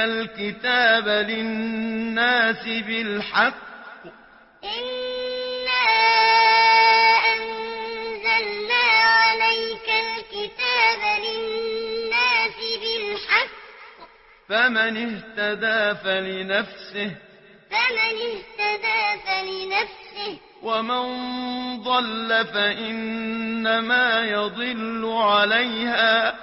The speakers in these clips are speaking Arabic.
الكتاب للناس بالحق إنا أنزلنا عليك الكتاب للناس بالحق فمن اهتدى فلنفسه ومن ضل فإنما يضل عليها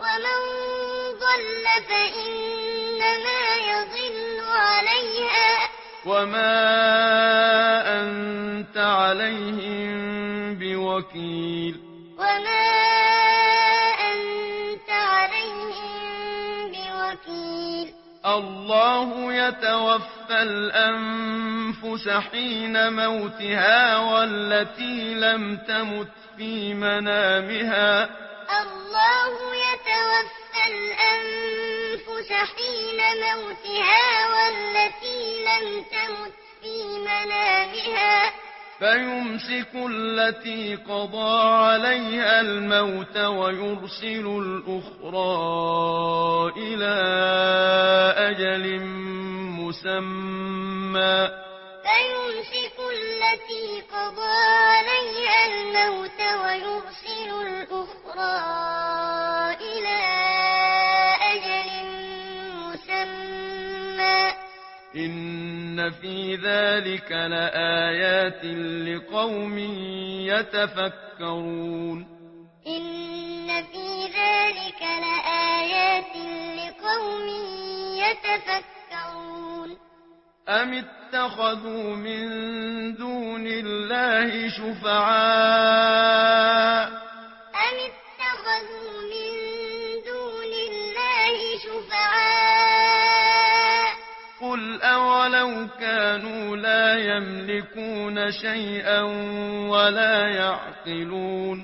وما أنت عليهم بوكيل الله يتوفى الأنفس حين موتها والتي لم تمت في منامها فيمسك التي قضى عليها الموت ويرسل الأخرى إلى أجل مسمى إن في ذلك لآيات لقوم يتفكرون أم اتخذوا من دون الله شفعاء قل أولو كانوا لا يملكون شيئا ولا يعقلون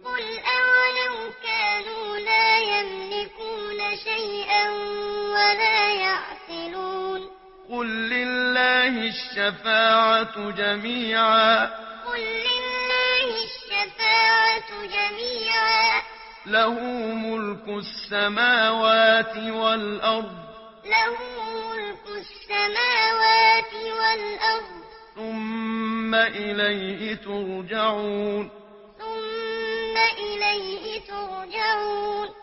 قل لله الشفاعة جميعا له ملك السماوات والأرض ثم إليه ترجعون